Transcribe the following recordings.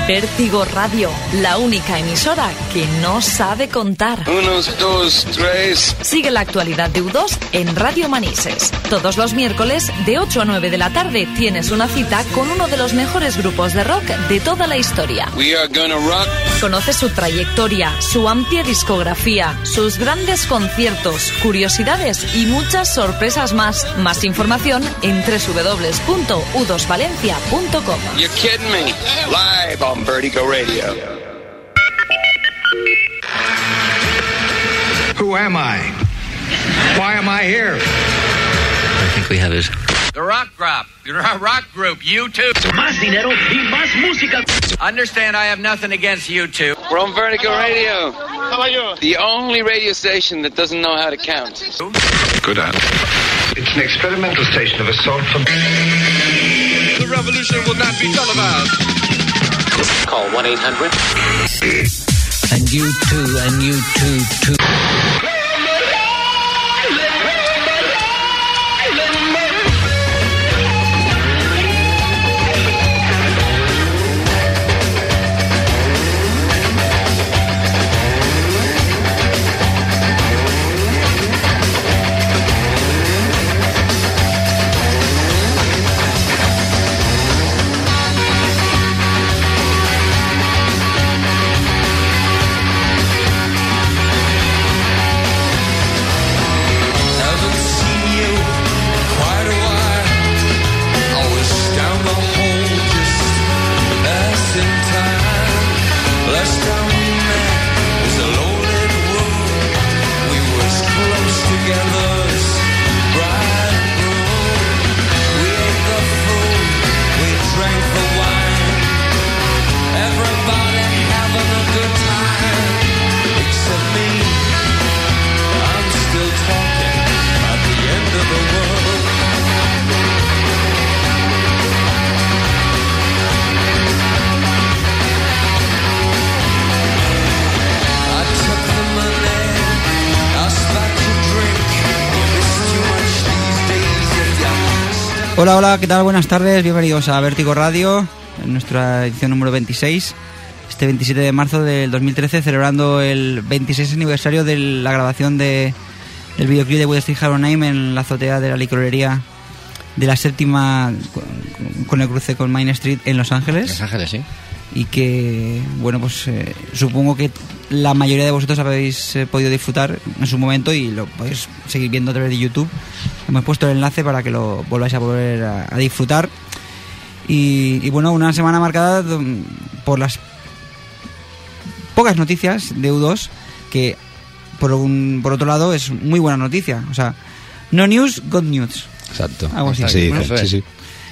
Vértigo Radio, la única emisora que no sabe contar. 1, 2, 3. Sigue la actualidad de U2 en Radio Manises. Todos los miércoles, de 8 a 9 de la tarde, tienes una cita con uno de los mejores grupos de rock de toda la historia. We are gonna rock. Conoce su trayectoria, su amplia discografía, sus grandes conciertos, curiosidades y muchas sorpresas más. Más información en www.u2valencia.com. You're kidding me. Live on Vertigo Radio. Who am I? Why am I here? I think we have it. The Rock Group. You're a rock group. U2. Más dinero y más música. Understand I have nothing against U2. We're on Vertigo Radio. The only radio station that doesn't know how to count. Good at it. It's an experimental station of assault from... The revolution will not be televised. Call 1-800. And you too, and you too. Hola, hola, ¿qué tal? Buenas tardes, bienvenidos a Vértigo Radio, en nuestra edición número 26, este 27 de marzo del 2013, celebrando el 26 aniversario de la grabación del videoclip de West Street Hard Name en la azotea de la licorería de la séptima, con el cruce con Main Street en Los Ángeles. Los Ángeles, sí. Y que, bueno, pues supongo que la mayoría de vosotros habéis podido disfrutar en su momento y lo podéis seguir viendo a través de YouTube. Hemos puesto el enlace para que lo volváis a volver a disfrutar. Y bueno, una semana marcada por las pocas noticias de U2, que por otro lado es muy buena noticia. O sea, no news, good news. Exacto. Algo así. Sí, ¿no? sí.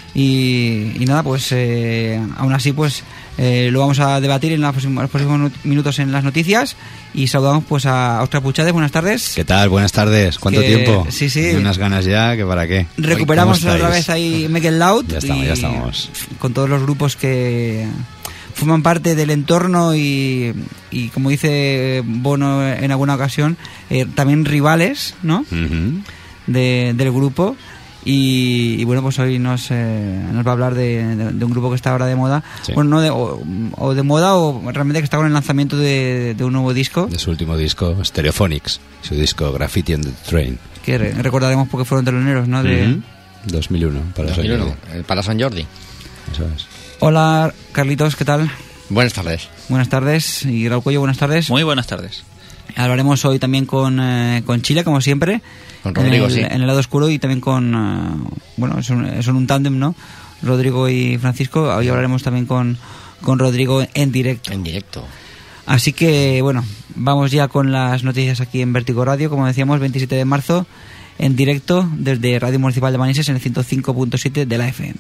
Y nada, pues aún así pues lo vamos a debatir en los próximos minutos en las noticias. Y saludamos pues a Óscar Puchades. Buenas tardes. ¿Qué tal? Buenas tardes. ¿Cuánto tiempo? Sí. Hay unas ganas ya, que para qué. Recuperamos otra vez ahí Make It Loud. Ya estamos. Con todos los grupos que forman parte del entorno y como dice Bono en alguna ocasión, también rivales, ¿no? Uh-huh. Del grupo. Y bueno, pues hoy nos va a hablar de un grupo que está ahora de moda. Sí. Bueno, o de moda, o realmente que está con el lanzamiento de un nuevo disco. De su último disco, Stereophonics, su disco Graffiti on the Train. Que recordaremos porque fueron teloneros, ¿no? De 2001, para San Jordi. Para San Jordi. Eso es. Hola, Carlitos, ¿qué tal? Buenas tardes. Buenas tardes. Y Raúl Cuello, buenas tardes. Muy buenas tardes. Hablaremos hoy también con Chile, como siempre. Con Rodrigo, sí. En el lado oscuro, y también con... bueno, son un tándem, ¿no? Rodrigo y Francisco. Hoy hablaremos también con Rodrigo en directo. En directo. Así que, bueno, vamos ya con las noticias aquí en Vértigo Radio. Como decíamos, 27 de marzo, en directo desde Radio Municipal de Manises en el 105.7 de la FM.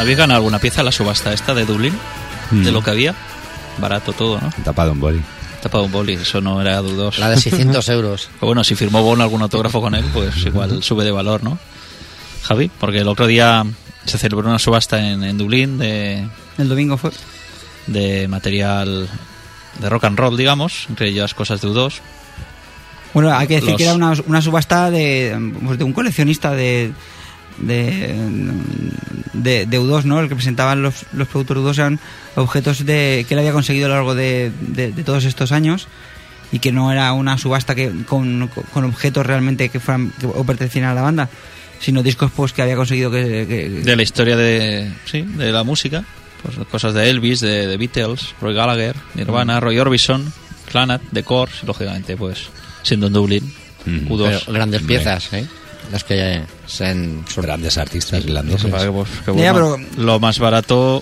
¿Habéis ganado alguna pieza en la subasta esta de Dublín? De lo que había. Barato todo, ¿no? Tapado un boli. Tapado un boli, eso no era dudoso. La de 600 euros. Pero bueno, si firmó Bono algún autógrafo con él, pues igual sube de valor, ¿no? Javi, porque el otro día se celebró una subasta en Dublín El domingo fue. de material de rock and roll, digamos, entre ellas cosas de U2. Bueno, hay que decir que era una subasta de un coleccionista de U2, ¿no? El que presentaban los productos U2 eran objetos que él había conseguido a lo largo de todos estos años, y que no era una subasta con objetos realmente que pertenecían a la banda, sino discos pues que había conseguido de la historia de la música, pues cosas de Elvis, de Beatles, Roy Gallagher, Nirvana, Roy Orbison, Clannad, The Corrs, y lógicamente pues siendo en Dublín, U2. Pero grandes piezas, ¿eh? Las que son grandes artistas irlandeses. Que bueno, lo más barato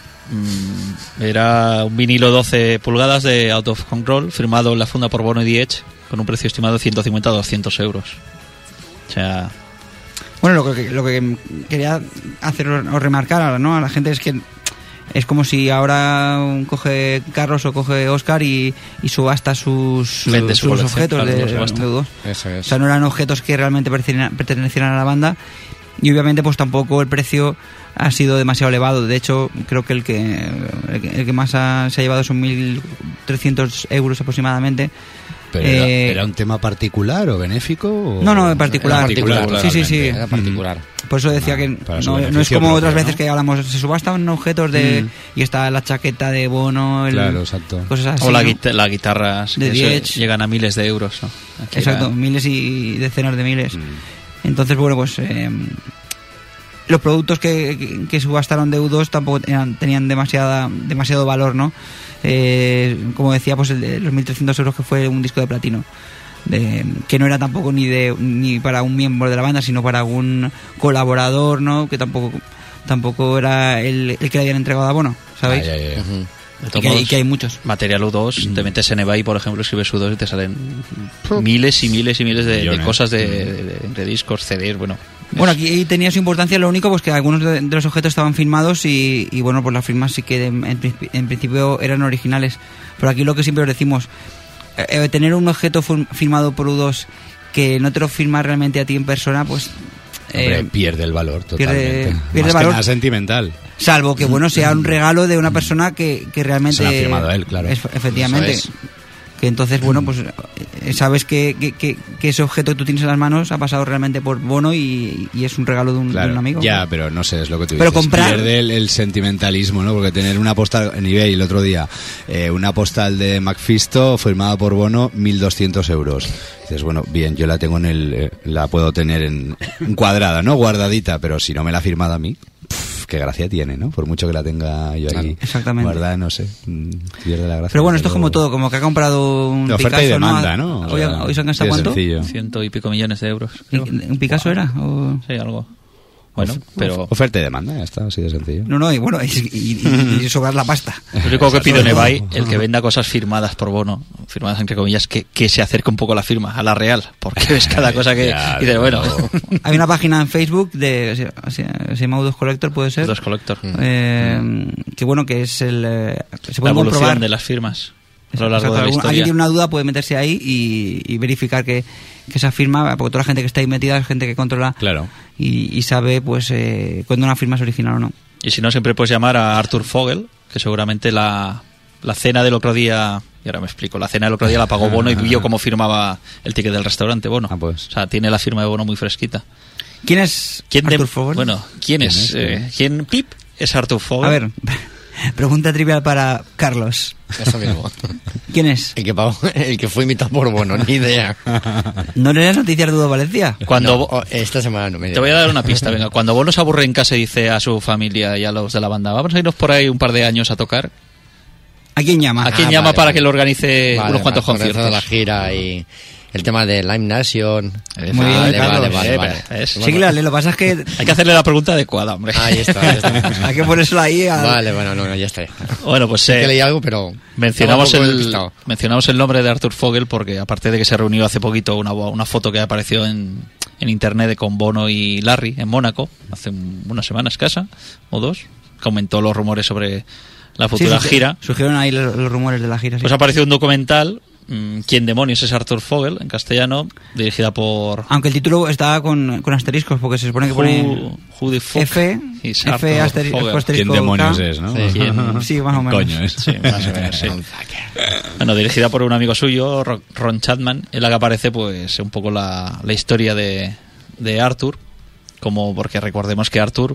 era un vinilo 12 pulgadas de Out of Control, firmado en la funda por Bono y The Edge, con un precio estimado de 150 a 200 euros. O sea... Bueno, lo que quería hacer o remarcar, ¿no?, a la gente es que es como si ahora coge Carlos o coge Oscar y subasta sus objetos de U2. Eso es. O sea, no eran objetos que realmente pertenecieran a la banda, y obviamente pues tampoco el precio ha sido demasiado elevado. De hecho, creo que el que más se ha llevado son 1.300 euros aproximadamente. ¿Pero era un tema particular o benéfico? O... No, en particular. Sí. Era particular. Por eso decía que no es como otras veces que hablamos, se subastan objetos y está la chaqueta de Bono, claro, exacto, cosas así, o las guitarras de que llegan a miles de euros, ¿no? Exacto, miles y decenas de miles. Entonces, bueno, pues los productos que subastaron de U2 tampoco tenían demasiado valor, ¿no? Como decía, pues el de los 1.300 euros, que fue un disco de platino, que no era tampoco ni para un miembro de la banda, sino para algún colaborador, ¿no? Que tampoco era el que le habían entregado a Bono, ¿sabéis? Y que hay muchos. Material U2, te metes en eBay, por ejemplo, escribes U2 y te salen miles y miles y miles de cosas de discos, CDs, bueno, aquí tenía su importancia. Lo único pues que algunos de los objetos estaban firmados y bueno, pues las firmas sí que en principio eran originales. Pero aquí lo que siempre os decimos, tener un objeto firmado por U2 que no te lo firma realmente a ti en persona, pues... Hombre, pierde el valor totalmente. Pierde más valor, que nada sentimental. Salvo que bueno sea un regalo de una persona que realmente... Se lo ha firmado él, claro. Efectivamente. Eso es. Que entonces, bueno, pues sabes que ese objeto que tú tienes en las manos ha pasado realmente por Bono y es un regalo de un amigo. Ya, pero no sé, es lo que tú pero dices. Comprar... Pierde el sentimentalismo, ¿no? Porque tener una postal en eBay el otro día, una postal de Macfisto firmada por Bono, 1.200 euros. Dices, bueno, bien, yo la tengo la puedo tener en cuadrada, ¿no? Guardadita, pero si no me la ha firmado a mí... qué gracia tiene, ¿no? Por mucho que la tenga yo ahí guardada, no sé, pierde la gracia. Pero bueno, esto es como todo, como que ha comprado un oferta Picasso, y demanda, ¿no? Hoy se han gastado ¿cuánto? Sencillo. 100 y pico millones de euros. ¿Un Picasso era? ¿O? Sí, algo. Bueno, pero... Oferta y demanda, ya está, así de sencillo. No, y bueno, y sobrar la pasta. Lo único que pido en eBay, el que venda cosas firmadas por Bono, firmadas entre comillas, que se acerque un poco la firma, a la real, porque ves cada cosa que... y dices, bueno... Hay una página en Facebook se llama U2 Collector, ¿puede ser? U2 Collector. Que bueno, que es se puede la evolución comprobar de las firmas a lo largo de la historia. Alguien tiene una duda, puede meterse ahí y verificar que esa firma, porque toda la gente que está ahí metida es gente que controla, claro, y sabe pues cuando una firma es original o no. Y si no, siempre puedes llamar a Arthur Fogel, que seguramente la cena del otro día, y ahora me explico, la cena del otro día la pagó Bono y vio cómo firmaba el ticket del restaurante Bono. Pues. O sea, tiene la firma de Bono muy fresquita. ¿Quién es Arthur Fogel? Bueno, ¿quién es? ¿Quién Pip es Arthur Fogel? A ver, pregunta trivial para Carlos. Eso mismo. ¿Quién es? El que fue imitado por Bono, ni idea. ¿No lees noticias de Udo Valencia? Esta semana no me te voy a dar una pista, venga. Cuando Bono se aburre en casa y dice a su familia y a los de la banda, vamos a irnos por ahí un par de años a tocar. ¿A quién llama? ¿A quién llama para que lo organice unos cuantos conciertos? De la gira y... el tema de Live Nation. Muy bien, Carlos. Vale. Sí, claro, lo que pasa es que... hay que hacerle la pregunta adecuada, hombre. Ahí está. Hay que ponérselo ahí. Vale, bueno, no, ya está. Bueno, pues... que leí algo, pero... mencionamos el nombre de Arthur Fogel porque, aparte de que se reunió hace poquito una foto que apareció en en internet con Bono y Larry en Mónaco, hace una semana escasa, o 2, comentó los rumores sobre la futura gira. Surgieron ahí los rumores de la gira. Sí. Pues ha aparecido un documental, ¿Quién demonios es Arthur Vogel?, en castellano, dirigida por... Aunque el título está con asteriscos, porque se supone que pone Who the fuck F asterisco ¿Quién demonios es, no? Sí, más o menos. Coño es. Sí, más o menos, sí. Bueno, dirigida por un amigo suyo, Ron Chapman, en la que aparece pues un poco la historia de Arthur, como porque recordemos que Arthur,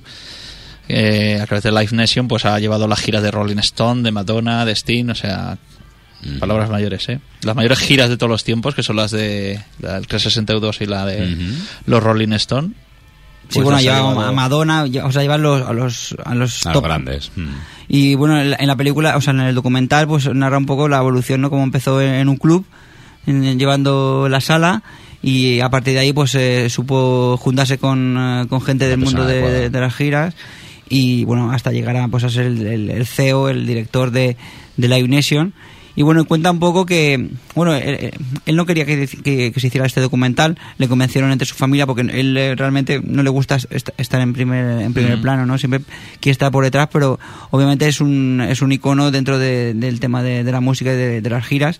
a través de Live Nation, pues ha llevado las giras de Rolling Stone, de Madonna, de Sting, o sea... Palabras mayores, ¿eh? Las mayores giras de todos los tiempos, que son las de la del 362 y la de los Rolling Stone. Sí, bueno, lleva a Madonna, o sea, lleva a los top grandes. Y bueno, en la película, o sea, en el documental, pues narra un poco la evolución, ¿no? Cómo empezó en un club, llevando la sala, y a partir de ahí, pues supo juntarse con gente del mundo de las giras, y bueno, hasta llegar a ser el CEO, el director de Live Nation. Y bueno, cuenta un poco que, bueno, él no quería que se hiciera este documental, le convencieron entre su familia porque él realmente no le gusta estar en primer plano, ¿no? Siempre quiere estar por detrás, pero obviamente es un icono dentro del tema de la música y de las giras.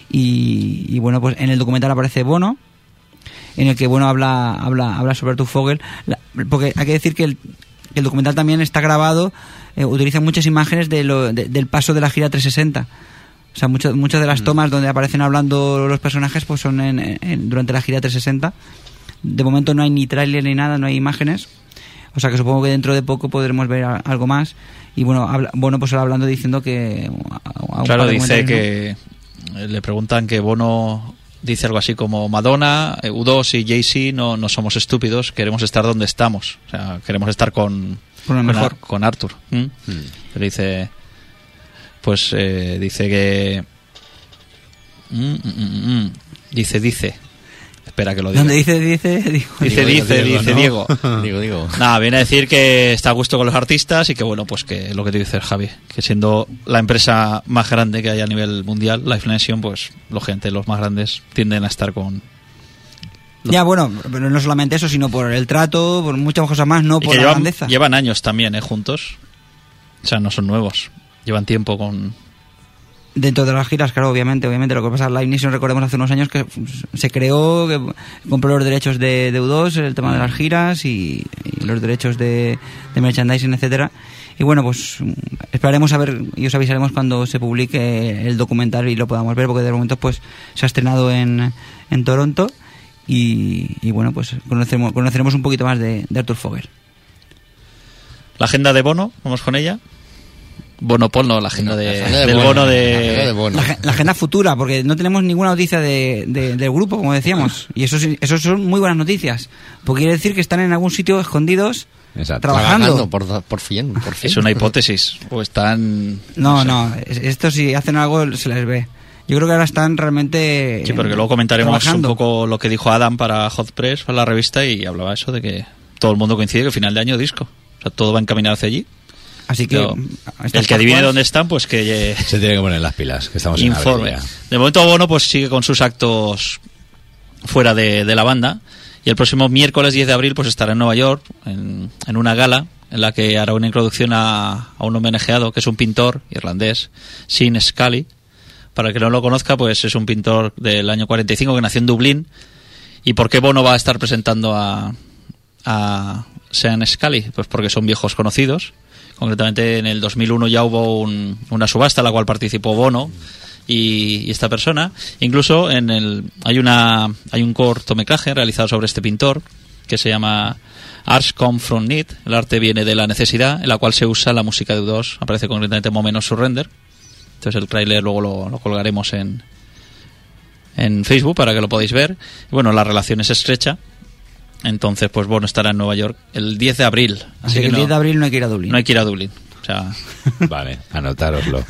Y bueno, pues en el documental aparece Bono, en el que Bono habla sobre Arthur Vogel, porque hay que decir que el documental también está grabado, utiliza muchas imágenes del paso de la gira 360. O sea, muchas de las tomas donde aparecen hablando los personajes pues son durante la gira 360. De momento no hay ni tráiler ni nada, no hay imágenes. O sea que supongo que dentro de poco podremos ver algo más. Y bueno, pues hablando diciendo que... Claro, dice que... Le preguntan que Bono dice algo así como Madonna, U2 y Jay-Z no somos estúpidos, queremos estar donde estamos. O sea, queremos estar con Arthur. Pero dice... Pues dice que... Dice. Espera que lo diga. ¿Dónde dice? Dice Diego. Digo. Nada, viene a decir que está a gusto con los artistas y que bueno, pues que lo que te dice Javi, que siendo la empresa más grande que hay a nivel mundial, Live Nation, pues lógicamente los más grandes tienden a estar con... Ya, bueno, pero no solamente eso, sino por el trato, por muchas cosas más, no por la grandeza. Llevan años también, juntos. O sea, no son nuevos. Llevan tiempo con... Dentro de las giras, claro, obviamente. Lo que pasa, Live Nation, recordemos hace unos años que se creó, que compró los derechos de U2, el tema de las giras y los derechos de merchandising, etcétera. Y bueno, pues esperaremos a ver y os avisaremos cuando se publique el documental y lo podamos ver, porque de momento pues se ha estrenado en Toronto y bueno, pues conoceremos un poquito más de Arthur Vogel. La agenda de Bono, vamos con ella. Bono Polno, la agenda del Bono de... La agenda futura, porque no tenemos ninguna noticia del grupo, como decíamos. Y eso son muy buenas noticias, porque quiere decir que están en algún sitio escondidos. Exacto. Trabajando por fin. Es una hipótesis, o están... No, esto si hacen algo se les ve. Yo creo que ahora están realmente... Sí, porque luego comentaremos un poco lo que dijo Adam para Hot Press, para la revista, y hablaba eso de que todo el mundo coincide que final de año disco. O sea, todo va encaminado hacia allí. Así que el que adivine dónde están, pues que se tiene que poner las pilas, que estamos informe. En de momento Bono pues sigue con sus actos fuera de la banda, y el próximo miércoles 10 de abril pues estará en Nueva York en una gala en la que hará una introducción a un homenajeado que es un pintor irlandés, Sean Scully. Para el que no lo conozca, pues es un pintor del año 45 que nació en Dublín. ¿Y por qué Bono va a estar presentando a Sean Scully? Pues porque son viejos conocidos. Concretamente en el 2001 ya hubo una subasta en la cual participó Bono y esta persona. Incluso hay un cortometraje realizado sobre este pintor que se llama Arts Come From Need, el arte viene de la necesidad, en la cual se usa la música de U2. Aparece concretamente Moment of Surrender. Entonces el tráiler luego lo colgaremos en Facebook para que lo podáis ver. Y bueno, la relación es estrecha. Entonces, pues Bono estará en Nueva York el 10 de abril. Así que el 10 de abril no hay que ir a Dublín. No hay que ir a Dublín. O sea... Vale, anotároslo.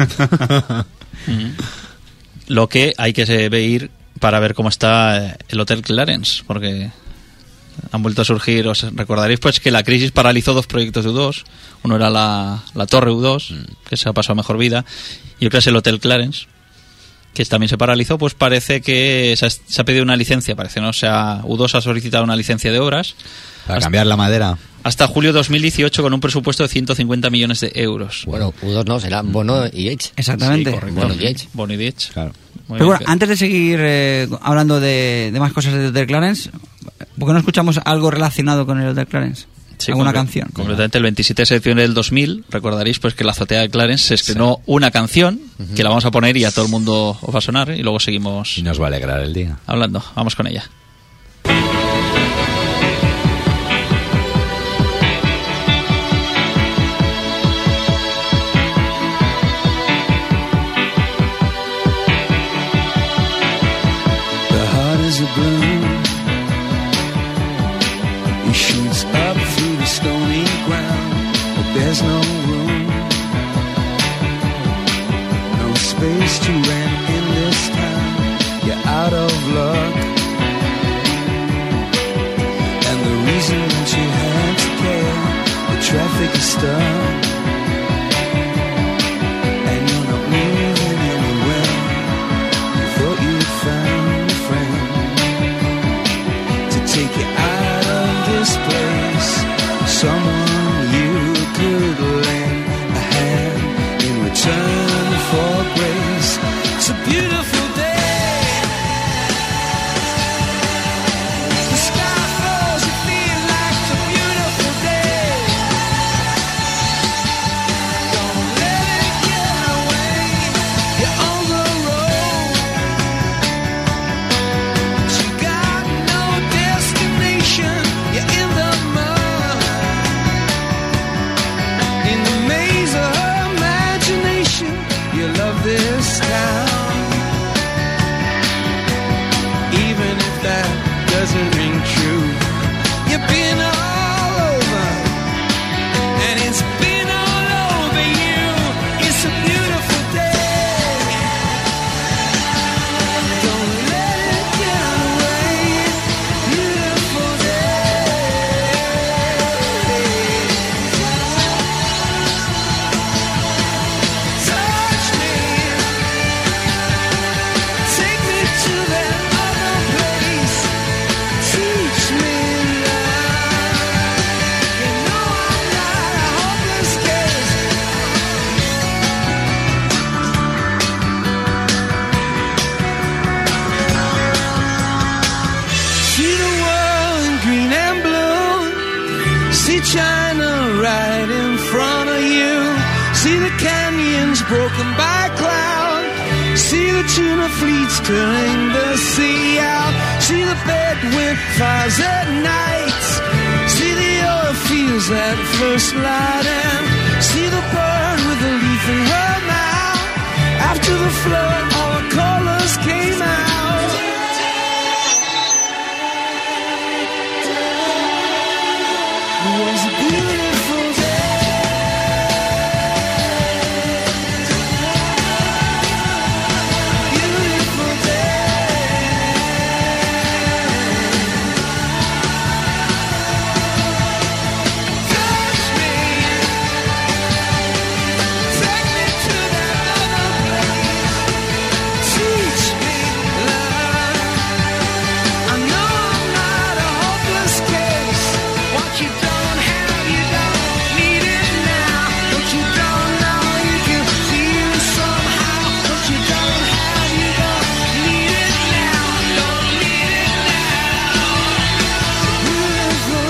Lo que hay que ir para ver cómo está el Hotel Clarence, porque han vuelto a surgir, os recordaréis pues que la crisis paralizó 2 proyectos de U2. Uno era la Torre U2, que se ha pasado a mejor vida, y otro es el Hotel Clarence. que también se paralizó, pues parece que se ha pedido una licencia, parece, ¿no? O sea, U2 ha solicitado una licencia de obras para cambiar la madera hasta julio 2018 con un presupuesto de 150 millones de euros. Bueno, U2 no, será Bono y Edge. Exactamente. Sí, correcto. Bono y Edge. Claro. Pero bueno, antes de seguir hablando de más cosas de Hotel Clarence, ¿por qué no escuchamos algo relacionado con el Hotel Clarence? Sí, ¿alguna canción? Completamente. El 27 de septiembre del 2000, recordaréis pues que en la azotea de Clarence se estrenó una canción que la vamos a poner y a todo el mundo os va a sonar, y luego seguimos. Y nos va a alegrar el día. Hablando. Vamos con ella. He shoots up through the stony ground, but there's no room, no space to rent in this town. You're out of luck, and the reason that you had to care, the traffic is stuck, and you're not moving anywhere. You thought you'd found a friend to take you out of this place, someone you could lend a hand in return for grace. It's a beautiful day, the sky falls, you feel like it's a beautiful day. Don't let it get away, you're on the road, but you got no destination. You're in the mud, in the maze of her imagination. You love this town, even if that doesn't ring true. You've been all over, and it's been all over you. It's a beautiful day, don't let it get away. Beautiful day. Touch me, take me to that other place. Teach me love. You know I'm not a hopeless case. See the world in green and blue. See China right in front of you. See the canyons broken by cloud. See the tuna fleets turning the sea out. See the bedouin fires at night. See the oil fields at first light. And see the bird with a leaf in her mouth. After the flood, all the colors came out. It was a beautiful day. Beautiful day. Touch me, take me to that other place. Teach me love. I know I'm not a hopeless case. What you don't have, you don't need it now. What you don't know, you can feel somehow. What you don't have, you don't need it now. Don't need it now. Beautiful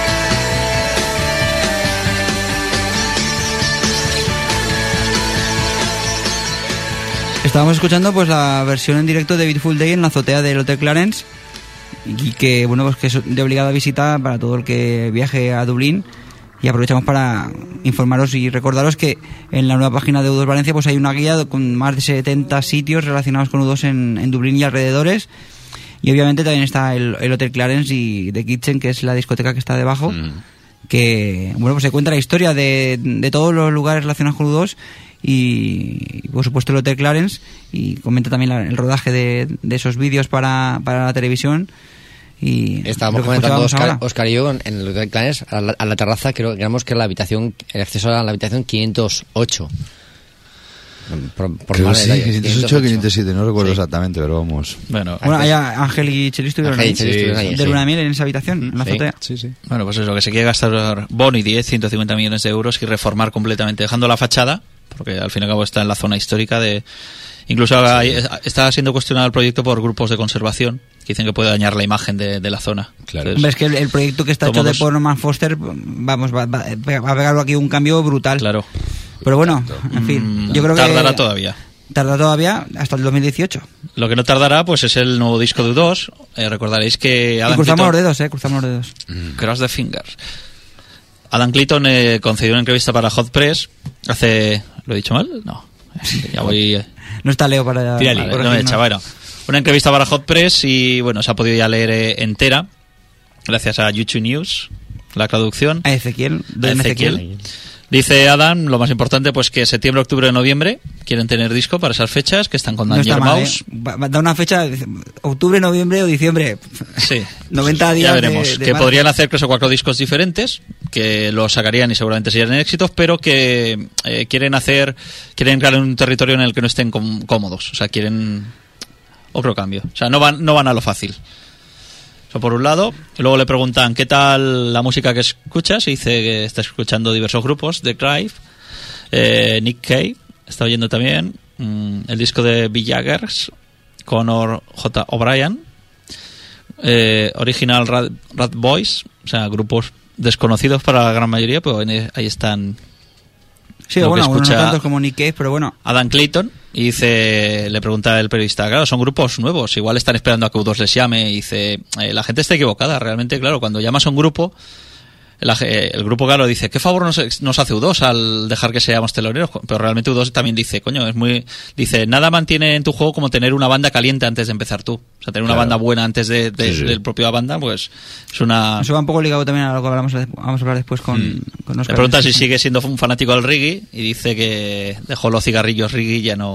Estábamos escuchando pues la versión en directo de Beautiful Day en la azotea del Hotel Clarence, y que bueno, pues que es de obligada visita para todo el que viaje a Dublín. Y aprovechamos para informaros y recordaros que en la nueva página de U2 Valencia pues hay una guía con más de 70 sitios relacionados con U2 en Dublín y alrededores. Y obviamente también está el Hotel Clarence y The Kitchen, que es la discoteca que está debajo, que bueno, pues se cuenta la historia de todos los lugares relacionados con U2 y por supuesto el Hotel Clarence, y comenta también el rodaje de esos vídeos para la televisión. Y estábamos comentando Oscar y yo en el Hotel Clarence a la terraza, creo que la habitación, el acceso a la habitación 508. Creo que sí, 508 507, no recuerdo exactamente, pero vamos. Bueno, allá Ángel y Cheli estuvieron ahí, de luna de miel en esa habitación, en la azotea. Sí. Bueno, pues eso, que se quiere gastar Bonnie 150 millones de euros y reformar completamente, dejando la fachada, porque al fin y al cabo está en la zona histórica de... Incluso está siendo cuestionado el proyecto por grupos de conservación que dicen que puede dañar la imagen de la zona. Claro. Hombre, es que el proyecto que está hecho de Norman Foster, vamos, va a pegarlo aquí un cambio brutal. Claro. Pero bueno, en fin, yo creo que... Tardará todavía. Tarda todavía hasta el 2018. Lo que no tardará pues es el nuevo disco de U2. Recordaréis que Adam cruzamos los dedos, Cross the fingers. Adam Clayton concedió una entrevista para Hot Press hace... ¿Lo he dicho mal? No. Ya voy... No está Leo para... Bueno, una entrevista para Hot Press y bueno, se ha podido ya leer entera gracias a YouTube News, la traducción. A Ezequiel. Dice Adam, lo más importante, pues que septiembre, octubre, noviembre quieren tener disco para esas fechas, que están con Danger Mouse. Da una fecha, octubre, noviembre o diciembre. Sí. 90 días. Ya veremos. Que podrían hacer 3 o 4 discos diferentes, que los sacarían y seguramente serían éxitos, pero que quieren entrar en un territorio en el que no estén cómodos. O sea, quieren otro cambio. O sea, no van a lo fácil. Eso por un lado. Y luego le preguntan ¿qué tal la música que escuchas? Y dice que está escuchando diversos grupos, The Drive, Nick Cave, está oyendo también el disco de Bill Jaggers, Conor J. O'Brien, Original Rat Boys, o sea, grupos desconocidos para la gran mayoría, pero ahí están. Sí, bueno, algunos no tantos como Nick Cave, pero bueno. Adam Clayton, y le pregunta el periodista, claro, son grupos nuevos, igual están esperando a que U2 les llame, y dice, la gente está equivocada, realmente, claro, cuando llamas a un grupo, el grupo, claro, dice, ¿qué favor nos hace U2 al dejar que seamos teloneros? Pero realmente U2 también dice, dice, nada mantiene en tu juego como tener una banda caliente antes de empezar tú. O sea, tener una banda buena antes del propio banda, pues es una... Eso va un poco ligado también a lo que vamos a hablar después con Oscar. Me pregunta si sigue siendo un fanático del reggae y dice que dejó los cigarrillos reggae y ya no...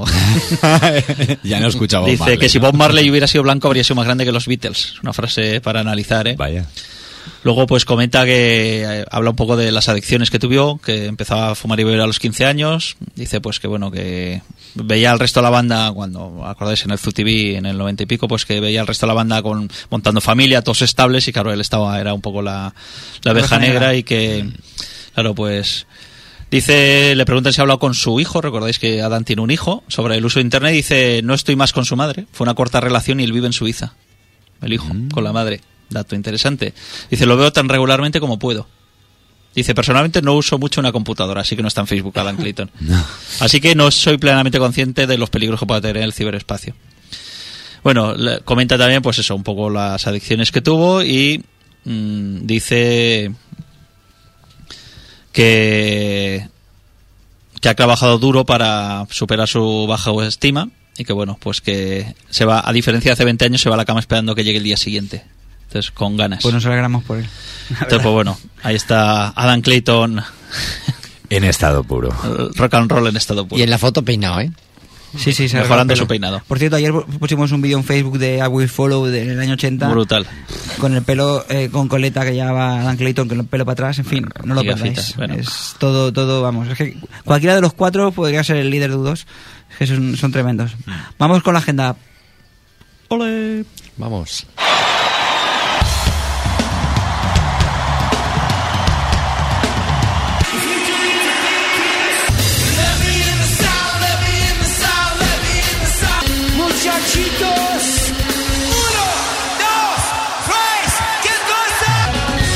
ya no escuchaba Dice Marley, que si Bob Marley hubiera sido blanco habría sido más grande que los Beatles. Una frase para analizar, ¿eh? Vaya. Luego pues comenta que habla un poco de las adicciones que tuvo, que empezaba a fumar y beber a los 15 años. Dice pues que bueno, que veía al resto de la banda, cuando acordáis en el ZTV en el 90 y pico, pues que veía al resto de la banda montando familia, todos estables, y claro, él era un poco la oveja negra, y que claro, pues dice, le preguntan si ha hablado con su hijo, recordáis que Adam tiene un hijo, sobre el uso de internet, y dice, no estoy más con su madre, fue una corta relación y él vive en Suiza, el hijo, con la madre. Dato interesante. Dice, lo veo tan regularmente como puedo. Dice, personalmente no uso mucho una computadora, así que no está en Facebook Adam Clayton. No. Así que no soy plenamente consciente de los peligros que puede tener el ciberespacio. Bueno, comenta también, pues eso, un poco las adicciones que tuvo, y dice que ha trabajado duro para superar su baja autoestima, y que bueno, pues que se va, a diferencia de hace 20 años, se va a la cama esperando que llegue el día siguiente. Entonces, con ganas. Pues nos alegramos por él. Entonces, pues bueno, ahí está Adam Clayton. En estado puro. Rock and roll en estado puro. Y en la foto peinado, ¿eh? Sí, mejorando su peinado. Por cierto, ayer pusimos un vídeo en Facebook de I Will Follow del año 80. Brutal. Con el pelo, con coleta que llevaba Adam Clayton, con el pelo para atrás, en fin, no lo perdáis. Bueno. Es todo, vamos. Es que cualquiera de los 4 podría ser el líder de U2. Es que son tremendos. Vamos con la agenda. ¡Ole! Vamos. Muchachitos, 1, 2, 3, ¿qué cosa?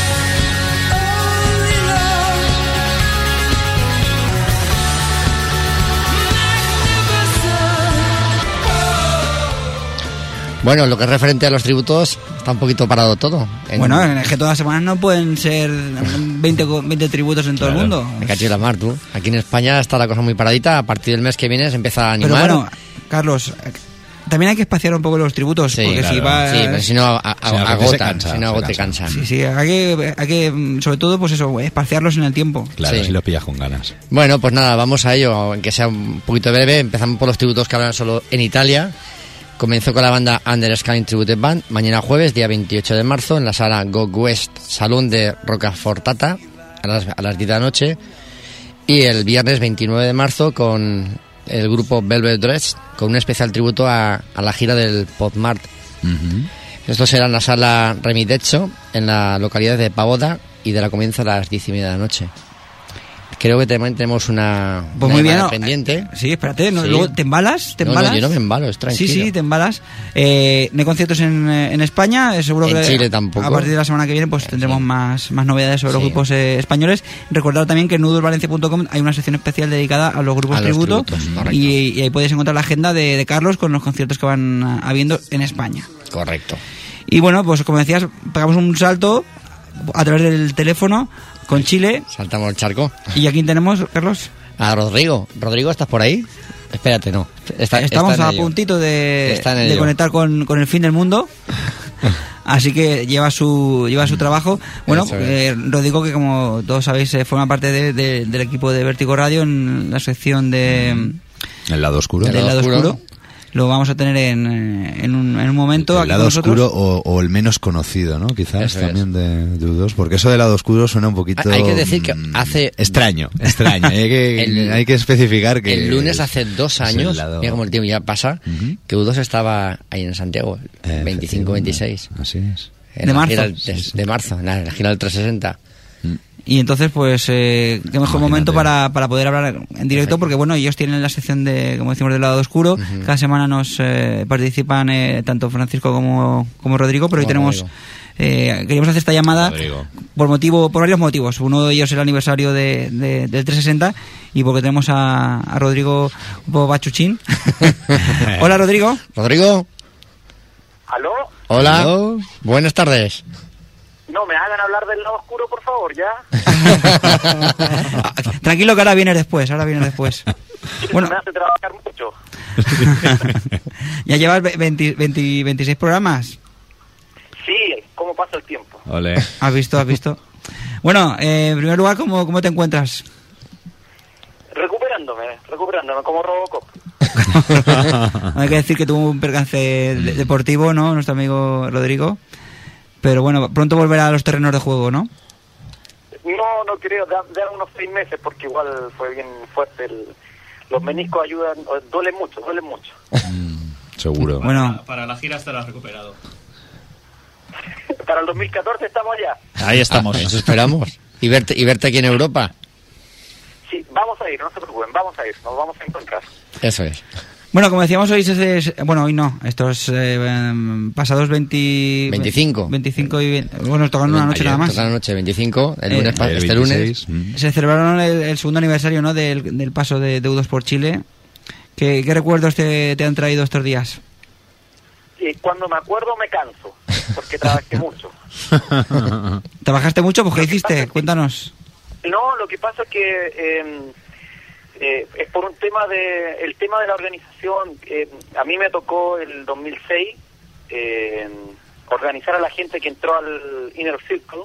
Bueno, lo que es referente a los tributos, está un poquito parado todo. Bueno, es que todas las semanas no pueden ser 20 tributos en todo el mundo. Me caché la mar, tú. Aquí en España está la cosa muy paradita. A partir del mes que viene se empieza a animar. Pero bueno, Carlos, también hay que espaciar un poco los tributos, sí, porque claro, si va... Sí, pero si no agotan, si no algo te cansan. Sí, hay que, sobre todo, pues eso, espaciarlos en el tiempo. Claro, sí. Si los pillas con ganas. Bueno, pues nada, vamos a ello, aunque sea un poquito breve. Empezamos por los tributos que hablan solo en Italia. Comenzó con la banda Under Sky Tribute Band, mañana jueves, día 28 de marzo, en la sala Go West Salón de Roccafortata, a las 10 de la noche. Y el viernes 29 de marzo con el grupo Velvet Dress con un especial tributo a la gira del Podmart. Esto será en la sala Remitecho, en la localidad de Pavoda, y de la comienza a las 10:30 de la noche. Creo que también tenemos una muy bien, pendiente. Sí, espérate, ¿no? Sí. Luego te embalas. No, yo no me embalo, es tranquilo. Sí, te embalas. No hay conciertos en España, seguro en que Chile tampoco. A partir de la semana que viene pues tendremos más novedades sobre los grupos españoles. Recordad también que en nudosvalencia.com hay una sección especial dedicada a los grupos tributo, y ahí podéis encontrar la agenda de Carlos con los conciertos que van habiendo en España. Correcto. Y bueno, pues como decías, pegamos un salto a través del teléfono con Chile. Saltamos el charco. ¿Y a quién tenemos, Carlos? A Rodrigo. Rodrigo, ¿estás por ahí? Espérate, no. Estamos a puntito de conectar con el fin del mundo. Así que lleva su trabajo. Bueno, Rodrigo, que como todos sabéis, forma parte del equipo de Vértigo Radio en la sección de... El lado oscuro. El lado oscuro. Lo vamos a tener en un momento. El lado oscuro o el menos conocido, ¿no? Quizás eso también de U2, porque eso del lado oscuro suena un poquito... Hay que decir que hace... Extraño. Hay que especificar que... El lunes hace 2 años, mira como el tiempo ya pasa, que U2 estaba ahí en Santiago, 25-26. Así es. De marzo. De marzo, en la gira del 360. Y entonces, pues, qué mejor momento para poder hablar en directo, porque bueno, ellos tienen la sección de, como decimos, del lado oscuro. Cada semana nos participan tanto Francisco como Rodrigo, pero hoy tenemos... queríamos hacer esta llamada por varios motivos. Uno de ellos es el aniversario del 360, y porque tenemos a Rodrigo un poco bachuchín. Hola, Rodrigo. Rodrigo. ¿Aló? Hola. ¿Aló? Buenas tardes. No me hagan hablar del lado oscuro, por favor, ya. Tranquilo, que ahora viene después. Bueno, me hace trabajar mucho. Ya llevas 26 programas. Sí, ¿cómo pasa el tiempo? Ole. Has visto. Bueno, en primer lugar, ¿cómo te encuentras? Recuperándome como Robocop. Hay que decir que tuvo un percance deportivo, ¿no? Nuestro amigo Rodrigo. Pero bueno, pronto volverá a los terrenos de juego, ¿no? No creo, de unos 6 meses, porque igual fue bien fuerte. Los meniscos ayudan, duelen mucho. Seguro. Bueno, para la gira estarás recuperado. Para el 2014 estamos ya. Ahí estamos. Eso esperamos. Y verte aquí en Europa. Sí, vamos a ir, no se preocupen, nos vamos a encontrar. Eso es. Bueno, como decíamos, hoy hoy no, estos pasados 25 y 20, bueno, tocan una noche nada más. Tocan una noche, 25, el lunes, este lunes. Se celebraron el segundo aniversario, ¿no?, del paso de U2 por Chile. ¿Qué recuerdos te han traído estos días? Cuando me acuerdo me canso, porque trabajé mucho. ¿Trabajaste mucho? Pues, ¿qué hiciste? Cuéntanos. No, lo que pasa es que... es por un tema el tema de la organización. A mí me tocó el 2006 organizar a la gente que entró al Inner Circle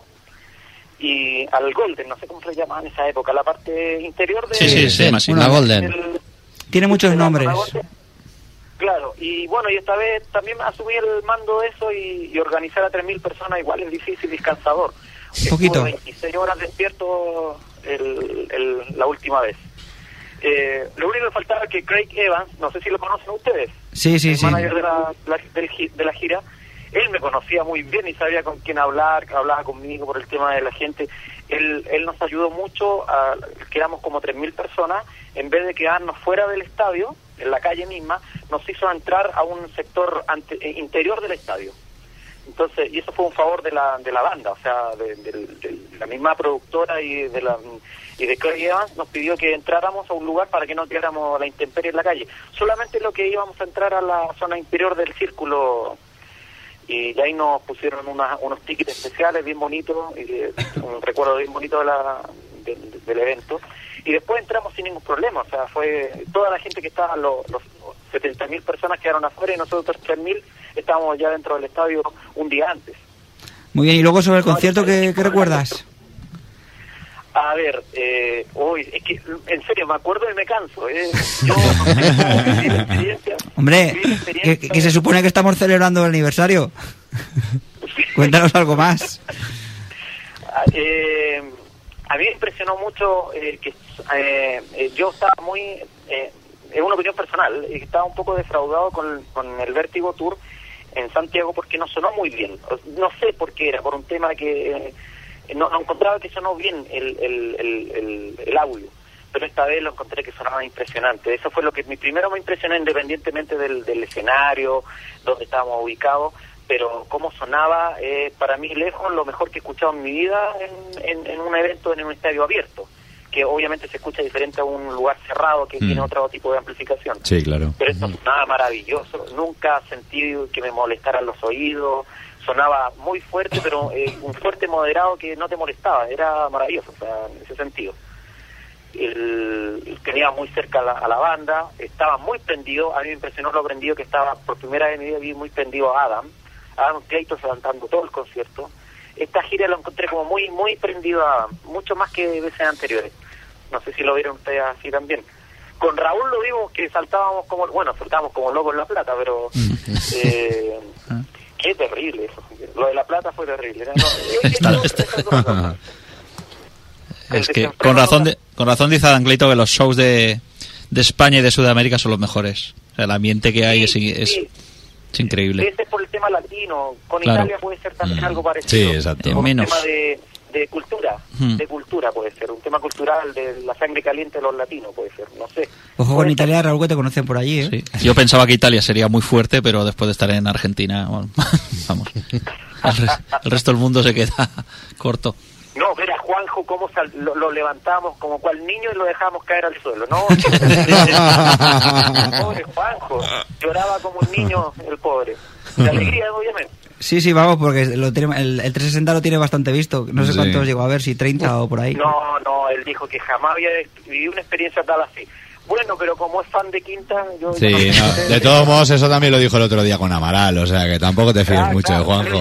y al Golden, no sé cómo se llamaba en esa época, la parte interior de... Sí, una Golden. Tiene muchos nombres. Claro, y bueno, y esta vez también asumí el mando de eso y organizar a 3.000 personas igual es difícil y cansador. Un poquito. 26 horas despierto la última vez. Lo único que faltaba es que Craig Evans, no sé si lo conocen ustedes, el manager de la gira, él me conocía muy bien y sabía con quién hablar, hablaba conmigo por el tema de la gente. Él nos ayudó mucho, que éramos como 3.000 personas, en vez de quedarnos fuera del estadio, en la calle misma, nos hizo entrar a un sector interior del estadio. Entonces, y eso fue un favor de la banda, o sea, de la misma productora y de Craig Evans nos pidió que entráramos a un lugar para que no quedáramos a la intemperie en la calle. Solamente lo que íbamos a entrar a la zona interior del círculo, y ahí nos pusieron unos tickets especiales bien bonitos, y un recuerdo bien bonito del evento. Y después entramos sin ningún problema, o sea, fue toda la gente que estaba, los 70.000 personas quedaron afuera y nosotros 3.000 estábamos ya dentro del estadio un día antes. Muy bien, y luego sobre el concierto, ¿qué recuerdas? A ver, es que en serio me acuerdo y me canso. Hombre, que se supone que estamos celebrando el aniversario. Cuéntanos algo más. A mí me impresionó mucho que yo estaba muy es una opinión personal, estaba un poco defraudado con el Vértigo Tour en Santiago porque no sonó muy bien. No sé por qué era, por un tema que no encontraba que sonó bien el audio, pero esta vez lo encontré que sonaba impresionante. Eso fue lo que primero me impresionó, independientemente del escenario, donde estábamos ubicados, pero cómo sonaba, para mí lejos lo mejor que he escuchado en mi vida en un evento, en un estadio abierto, que obviamente se escucha diferente a un lugar cerrado que tiene otro tipo de amplificación. Sí, claro. Pero esto sonaba maravilloso, nunca sentí que me molestaran los oídos, sonaba muy fuerte, pero un fuerte moderado que no te molestaba, era maravilloso, o sea, en ese sentido. Tenía muy cerca a la banda, estaba muy prendido, a mí me impresionó lo prendido que estaba, por primera vez en mi vida vi muy prendido a Adam Clayton cantando todo el concierto. Esta gira lo encontré como muy muy prendido a Adam, mucho más que veces anteriores. No sé si lo vieron ustedes así también. Con Raúl lo vimos que saltábamos como locos en La Plata, pero qué terrible eso. Lo de La Plata fue terrible. Es que con razón dice Adam Clayton que los shows de España y de Sudamérica son los mejores. O sea, el ambiente que hay es increíble. Ese es por el tema latino. Con Italia puede ser también algo parecido. Sí, exacto. Por un tema de cultura, de cultura puede ser, un tema cultural de la sangre caliente de los latinos puede ser, no sé. Ojo con Italia, Raúl, que te conocen por allí, ¿eh? Sí. Yo pensaba que Italia sería muy fuerte, pero después de estar en Argentina, bueno, vamos, el resto del mundo se queda corto. No, ver a Juanjo cómo lo levantamos como cual niño y lo dejamos caer al suelo, ¿no? Pobre Juanjo, lloraba como un niño el pobre, de alegría obviamente. Sí, vamos, porque el 360 lo tiene bastante visto. No sé cuántos llegó a ver, si 30 o por ahí. No, él dijo que jamás había vivido una experiencia tal así. Bueno, pero como es fan de Quinta... Sí, de todos modos, eso también lo dijo el otro día con Amaral, o sea que tampoco te fíes mucho de Juanjo.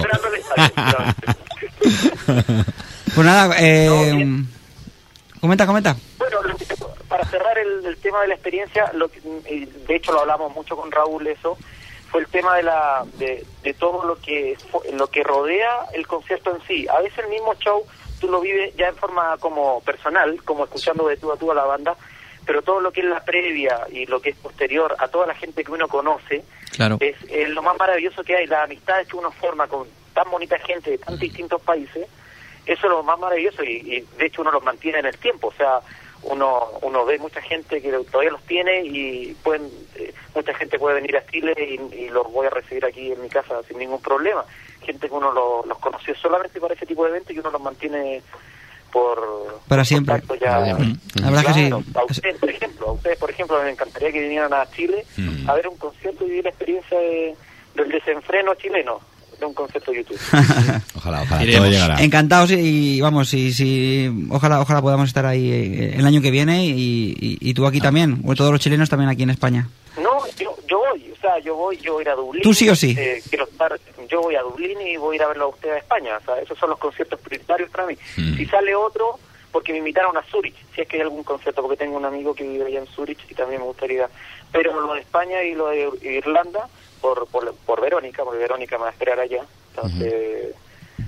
Pues nada, comenta. Bueno, para cerrar el tema de la experiencia, de hecho lo hablamos mucho con Raúl, eso fue el tema de todo lo que rodea el concierto en sí. A veces el mismo show tú lo vives ya en forma como personal, como escuchando de tú a tú a la banda, pero todo lo que es la previa y lo que es posterior a toda la gente que uno conoce, claro, es lo más maravilloso que hay, las amistades que uno forma con tan bonita gente de tan distintos países. Eso es lo más maravilloso y de hecho uno los mantiene en el tiempo, o sea, uno ve mucha gente que todavía los tiene y mucha gente puede venir a Chile y los voy a recibir aquí en mi casa sin ningún problema. Gente que uno los conoció solamente para ese tipo de eventos y uno los mantiene para siempre. Ya, la verdad que sí. A ustedes, por ejemplo, me encantaría que vinieran a Chile a ver un concierto y vivir la experiencia del desenfreno chileno. De un concepto de YouTube. Ojalá todo llegará. Encantados y vamos, ojalá podamos estar ahí el año que viene y tú aquí también, o todos los chilenos también aquí en España. No, yo voy a ir a Dublín. ¿Tú sí o sí? Yo voy a Dublín y voy a ir a verlo a ustedes a España, o sea, esos son los conciertos prioritarios para mí. Si sale otro, porque me invitaron a Zurich, si es que hay algún concierto, porque tengo un amigo que vive allá en Zurich y también me gustaría, pero lo de España y lo de Irlanda por Verónica, porque Verónica me va a esperar allá. Entonces,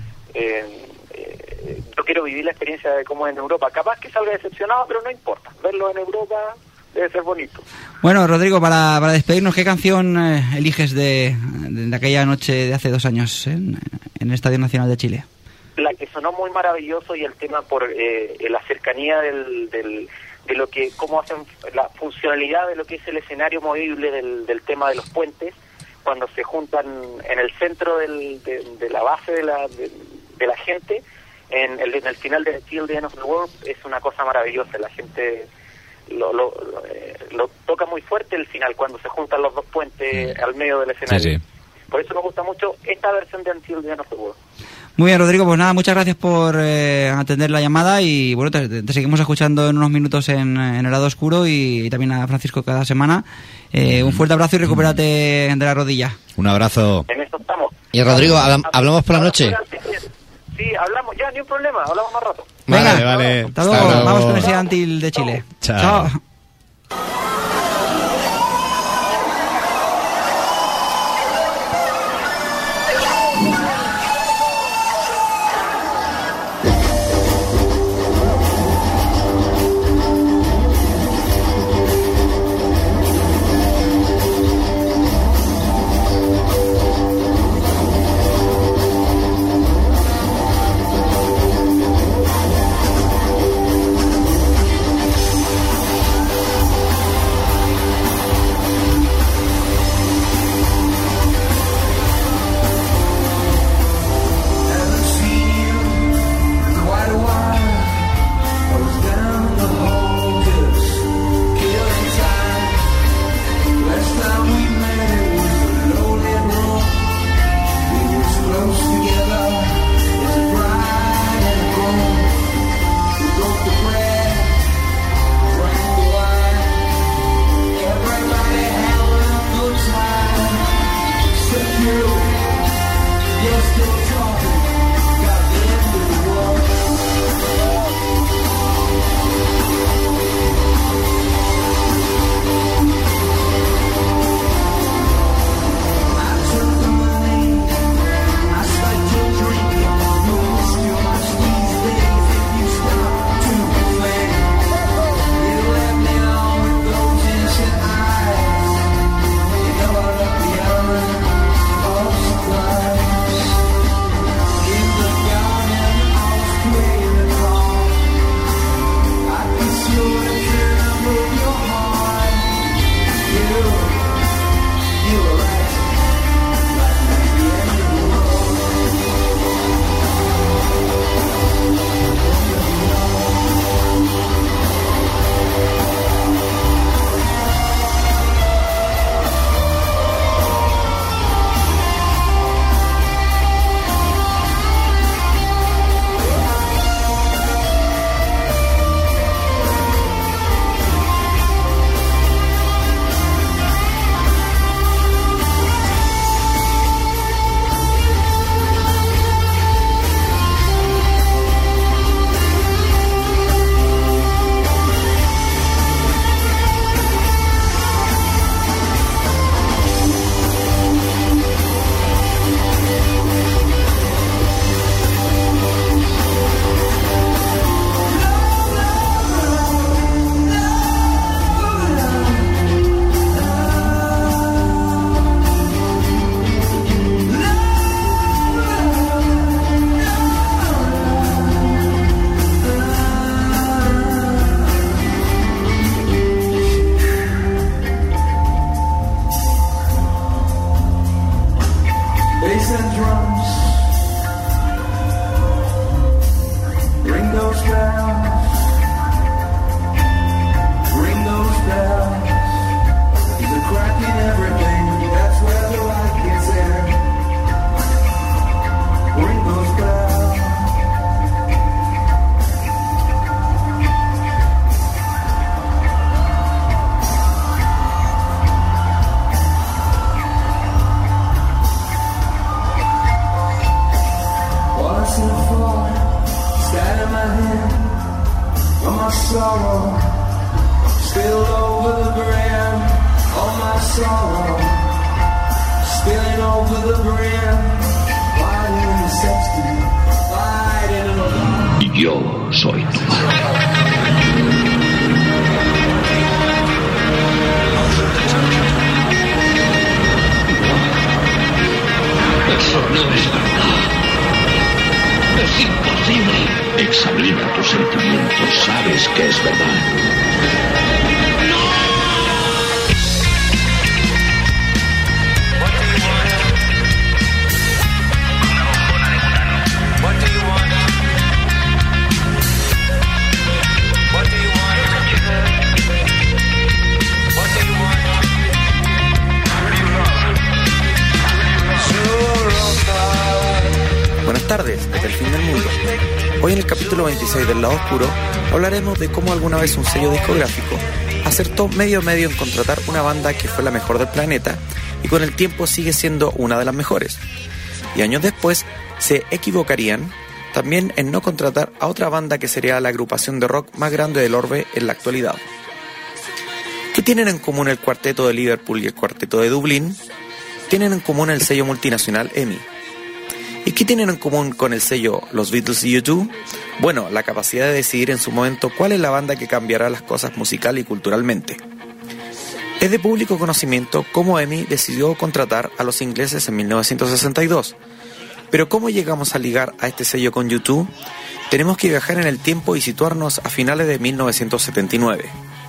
yo quiero vivir la experiencia de cómo es en Europa. Capaz que salga decepcionado, pero no importa. Verlo en Europa debe ser bonito. Bueno, Rodrigo, para despedirnos, ¿qué canción eliges de aquella noche de hace 2 años en el Estadio Nacional de Chile? La que sonó muy maravilloso y el tema por la cercanía de lo que, cómo hacen la funcionalidad de lo que es el escenario movible del tema de los puentes, cuando se juntan en el centro de la base de la gente, en el final de Till the End of the World, es una cosa maravillosa. La gente lo toca muy fuerte el final, cuando se juntan los dos puentes al medio del escenario. Sí. Por eso me gusta mucho esta versión de Until the End of the World. Muy bien, Rodrigo, pues nada, muchas gracias por atender la llamada y bueno, te seguimos escuchando en unos minutos en el lado oscuro y también a Francisco cada semana. Un fuerte abrazo y recupérate de la rodilla. Un abrazo. En esto estamos. Y Rodrigo, ¿hablamos por la noche? Sí, hablamos ya, ni un problema, hablamos más rato. Venga, vale. Hasta luego. Vamos con ese Until de Chile. Chao. my sorrow, spill over the brim. All my sorrow, spilling over the brim. Fighting in the sexton, fighting in the... Y yo soy tu Eso no es verdad. Es imposible. Examina tus sentimientos. Sabes que es verdad. Buenas tardes, desde el fin del mundo. Hoy en el capítulo 26 del Lado Oscuro hablaremos de cómo alguna vez un sello discográfico acertó medio en contratar una banda que fue la mejor del planeta y con el tiempo sigue siendo una de las mejores. Y años después se equivocarían también en no contratar a otra banda que sería la agrupación de rock más grande del orbe en la actualidad. ¿Qué tienen en común el cuarteto de Liverpool y el cuarteto de Dublín? Tienen en común el sello multinacional EMI. ¿Y qué tienen en común con el sello los Beatles y U2? Bueno, la capacidad de decidir en su momento cuál es la banda que cambiará las cosas musical y culturalmente. Es de público conocimiento cómo EMI decidió contratar a los ingleses en 1962. Pero ¿cómo llegamos a ligar a este sello con U2? Tenemos que viajar en el tiempo y situarnos a finales de 1979.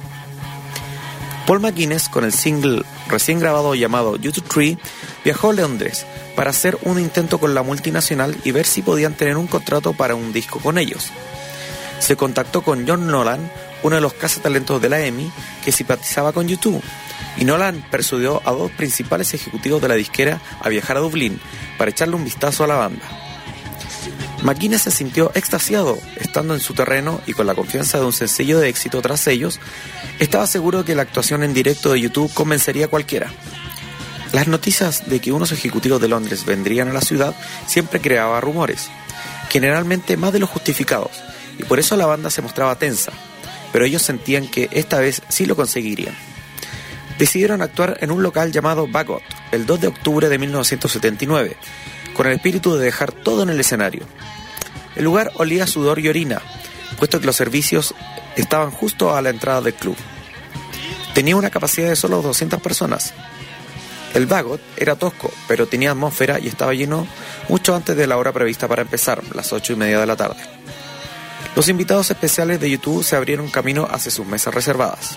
Paul McGuinness, con el single recién grabado llamado U2 Tree, viajó a Londres para hacer un intento con la multinacional y ver si podían tener un contrato para un disco con ellos. Se contactó con John Nolan, uno de los cazatalentos de la EMI, que simpatizaba con U2, y Nolan persuadió a dos principales ejecutivos de la disquera a viajar a Dublín para echarle un vistazo a la banda. McGuinness se sintió extasiado estando en su terreno y con la confianza de un sencillo de éxito tras ellos, estaba seguro que la actuación en directo de U2 convencería a cualquiera. Las noticias de que unos ejecutivos de Londres vendrían a la ciudad siempre creaba rumores, generalmente más de lo justificados, y por eso la banda se mostraba tensa, pero ellos sentían que esta vez sí lo conseguirían. Decidieron actuar en un local llamado Bagot el 2 de octubre de 1979, con el espíritu de dejar todo en el escenario. El lugar olía a sudor y orina, puesto que los servicios estaban justo a la entrada del club. Tenía una capacidad de solo 200 personas. El Bagot era tosco, pero tenía atmósfera y estaba lleno mucho antes de la hora prevista para empezar, las 8:30 de la tarde. Los invitados especiales de U2 se abrieron camino hacia sus mesas reservadas.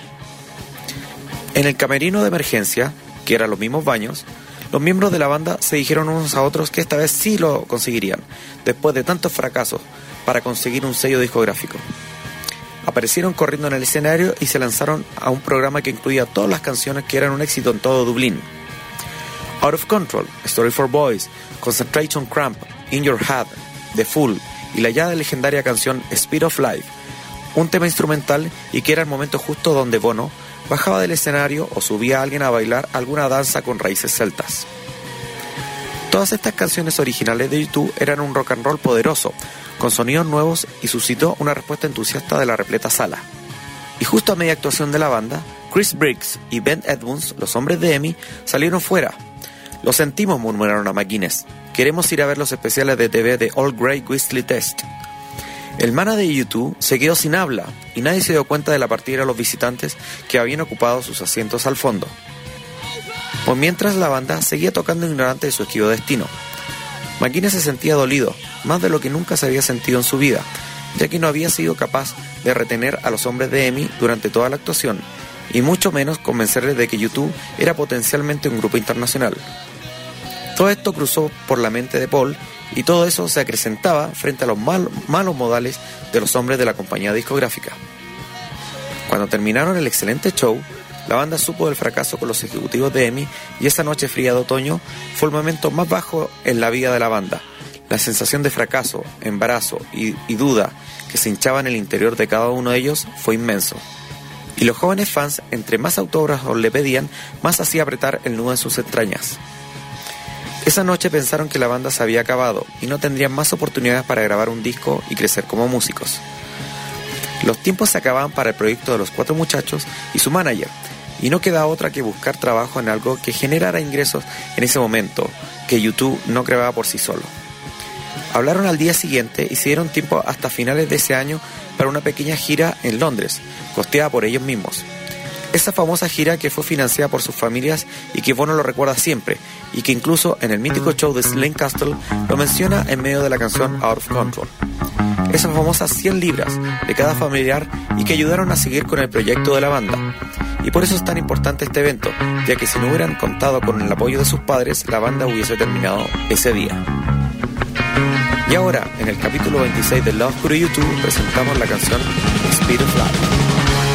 En el camerino de emergencia, que eran los mismos baños, los miembros de la banda se dijeron unos a otros que esta vez sí lo conseguirían, después de tantos fracasos, para conseguir un sello discográfico. Aparecieron corriendo en el escenario y se lanzaron a un programa que incluía todas las canciones que eran un éxito en todo Dublín. Out of Control, Story for Boys, Concentration Camp, In Your Head, The Fool y la ya legendaria canción Speed of Life, un tema instrumental y que era el momento justo donde Bono bajaba del escenario o subía a alguien a bailar alguna danza con raíces celtas. Todas estas canciones originales de U2 eran un rock and roll poderoso, con sonidos nuevos y suscitó una respuesta entusiasta de la repleta sala. Y justo a media actuación de la banda, Chris Briggs y Ben Edmunds, los hombres de EMI, salieron fuera. Lo sentimos, murmuraron a McGuinness. Queremos ir a ver los especiales de TV de All Grey Whistly Test. El mana de U2 se quedó sin habla y nadie se dio cuenta de la partida de los visitantes que habían ocupado sus asientos al fondo. Pues mientras la banda seguía tocando ignorante de su esquivo destino. McGuinness se sentía dolido, más de lo que nunca se había sentido en su vida, ya que no había sido capaz de retener a los hombres de EMI durante toda la actuación, y mucho menos convencerles de que U2 era potencialmente un grupo internacional. Todo esto cruzó por la mente de Paul, y todo eso se acrecentaba frente a los malos modales de los hombres de la compañía discográfica. Cuando terminaron el excelente show, la banda supo del fracaso con los ejecutivos de EMI y esa noche fría de otoño fue el momento más bajo en la vida de la banda. La sensación de fracaso, embarazo y duda que se hinchaba en el interior de cada uno de ellos fue inmenso. Y los jóvenes fans, entre más autógrafos le pedían, más hacía apretar el nudo en sus entrañas. Esa noche pensaron que la banda se había acabado y no tendrían más oportunidades para grabar un disco y crecer como músicos. Los tiempos se acababan para el proyecto de los 4 muchachos y su manager, y no queda otra que buscar trabajo en algo que generara ingresos en ese momento, que YouTube no creaba por sí solo. Hablaron al día siguiente y se dieron tiempo hasta finales de ese año para una pequeña gira en Londres, costeada por ellos mismos. Esa famosa gira que fue financiada por sus familias y que Bono lo recuerda siempre, y que incluso en el mítico show de Slane Castle lo menciona en medio de la canción Out of Control. Esas famosas 100 libras de cada familiar y que ayudaron a seguir con el proyecto de la banda. Y por eso es tan importante este evento, ya que si no hubieran contado con el apoyo de sus padres, la banda hubiese terminado ese día. Y ahora, en el capítulo 26 del lado oscuro de YouTube, presentamos la canción Speed of Light.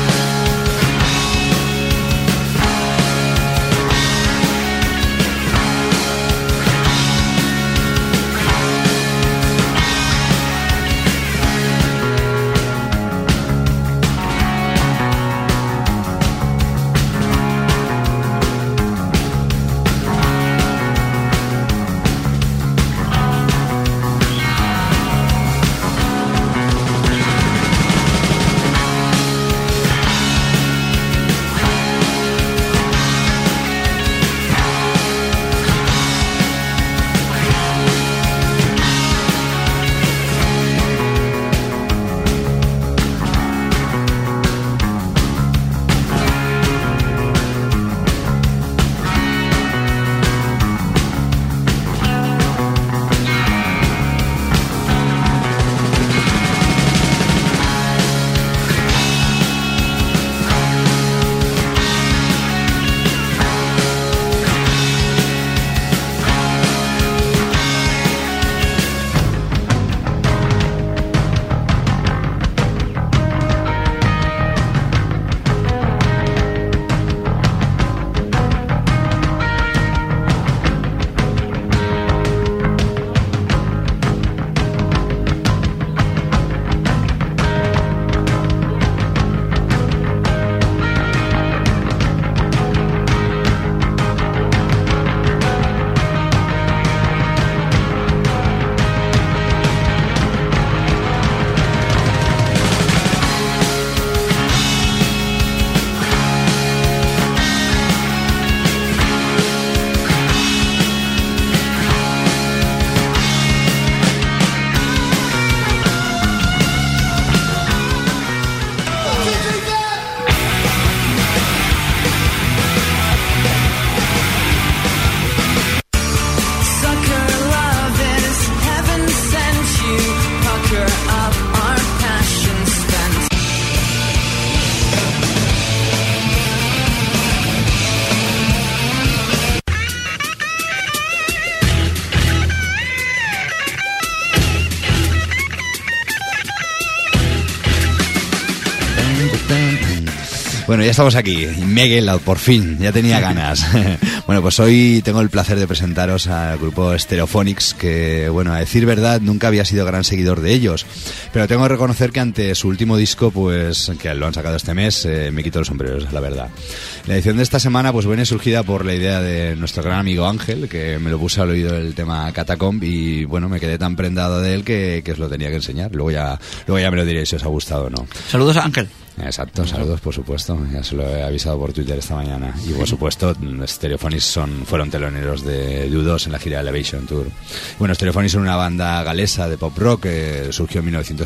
Bueno, ya estamos aquí. Mega Loud, por fin, ya tenía ganas. Bueno, pues hoy tengo el placer de presentaros al grupo Stereophonics, que, bueno, a decir verdad, nunca había sido gran seguidor de ellos. Pero tengo que reconocer que ante su último disco, pues, que lo han sacado este mes, me quito los sombreros, la verdad. La edición de esta semana, pues, viene surgida por la idea de nuestro gran amigo Ángel, que me lo puso al oído el tema Catacomb, y, bueno, me quedé tan prendado de él que os lo tenía que enseñar. Luego ya me lo diréis si os ha gustado o no. Saludos a Ángel. Exacto, saludos, por supuesto. Ya se lo he avisado por Twitter esta mañana. Y por supuesto, Stereophonics fueron teloneros de U2 en la gira Elevation Tour. Bueno, Stereophonics son una banda galesa de pop rock que surgió en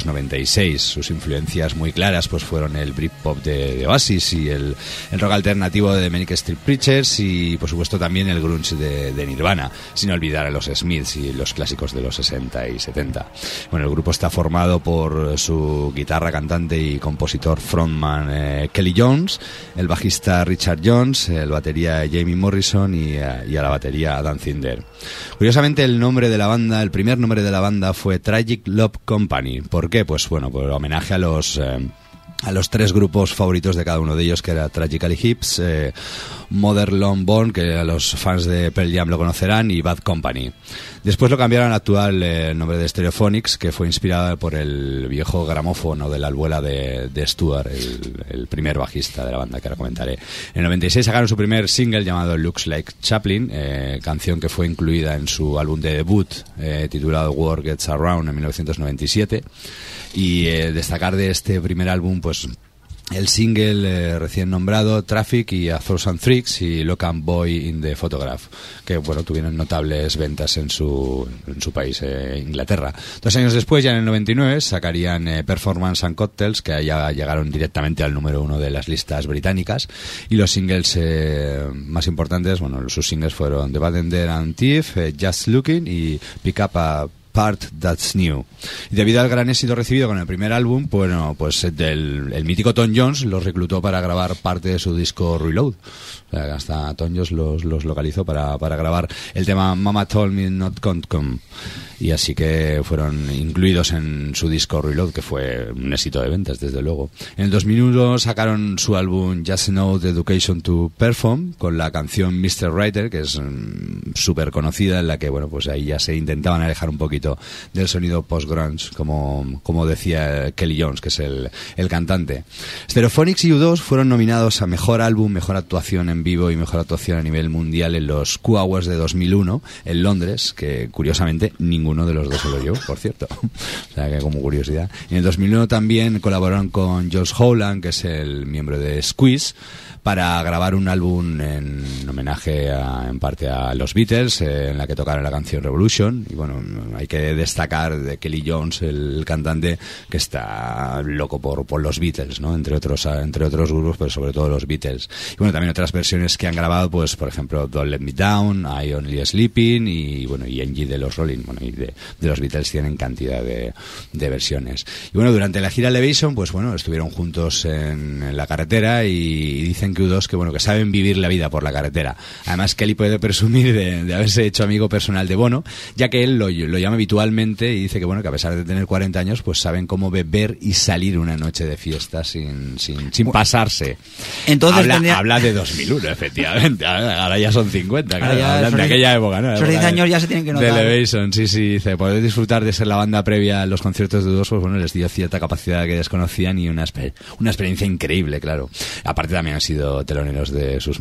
1996. Sus influencias muy claras pues fueron el Britpop de Oasis y el rock alternativo de The Manic Street Preachers y por supuesto también el grunge de Nirvana, sin olvidar a los Smiths y los clásicos de los 60 y 70. Bueno, el grupo está formado por su guitarra, cantante y compositor frontman Kelly Jones, el bajista Richard Jones, el batería Jamie Morrison y a la batería Dan Zinder. Curiosamente el primer nombre de la banda fue Tragic Love Company. ¿Por qué? Pues bueno, por homenaje a los a los 3 grupos favoritos de cada uno de ellos, que era Tragically Hips, Mother Lone Bone, que a los fans de Pearl Jam lo conocerán, y Bad Company. Después lo cambiaron al actual nombre de Stereophonics, que fue inspirado por el viejo gramófono de la abuela de Stuart, el primer bajista de la banda, que ahora comentaré. En el 96 sacaron su primer single llamado Looks Like Chaplin, canción que fue incluida en su álbum de debut titulado War Gets Around en 1997. Y destacar de este primer álbum, pues el single recién nombrado Traffic y A Thousand Tricks y Lock and Boy in the Photograph, que bueno, tuvieron notables ventas en su país, Inglaterra. 2 años después, ya en el 99, sacarían Performance and Cocktails, que ya llegaron directamente al número 1 de las listas británicas, y los singles más importantes, bueno, sus singles fueron The Bad and There and Thief, Just Looking y Pick Up a Part That's New. Y debido al gran éxito recibido con el primer álbum, bueno, pues el mítico Tom Jones los reclutó para grabar parte de su disco Reload. O sea, hasta Tom Jones los localizó para grabar el tema Mama Told Me Not Can't Come. Y así que fueron incluidos en su disco Reload, que fue un éxito de ventas, desde luego. En el 2001 sacaron su álbum Just Enough Education to Perform, con la canción Mr. Writer, que es súper conocida, en la que, bueno, pues ahí ya se intentaban alejar un poquito del sonido post-grunge, como decía Kelly Jones, que es el cantante. Stereophonics y U2 fueron nominados a Mejor Álbum, Mejor Actuación en Vivo y Mejor Actuación a nivel mundial en los Q Awards de 2001 en Londres, que curiosamente ninguno de los dos se lo llevó, por cierto. O sea, que como curiosidad. En el 2001 también colaboraron con Josh Howland, que es el miembro de Squeeze, para grabar un álbum en homenaje en parte a los Beatles, en la que tocaron la canción Revolution. Y bueno, hay que destacar de Kelly Jones, el cantante, que está loco por los Beatles, ¿no? Entre otros grupos, pero sobre todo los Beatles. Y bueno, también otras versiones que han grabado, pues por ejemplo Don't Let Me Down, I Only Sleeping y bueno, y Angie de los Rolling, bueno, y de los Beatles tienen cantidad de versiones. Y bueno, durante la gira Elevation, pues bueno, estuvieron juntos en la carretera y dicen que U2 que bueno, que saben vivir la vida por la carretera. Además, Kelly puede presumir de haberse hecho amigo personal de Bono, ya que él lo llama habitualmente y dice que bueno, que a pesar de tener 40 años, pues saben cómo beber y salir una noche de fiesta sin pasarse. Entonces habla de 2001, efectivamente. Ahora ya son 50, claro, hablan de aquella época, ¿no? Esos 10 años ya se tienen que notar. De Elevation, sí, dice, poder disfrutar de ser la banda previa a los conciertos de U2, pues bueno, les dio cierta capacidad que desconocían y una experiencia increíble, claro. Aparte también han sido teloneros de sus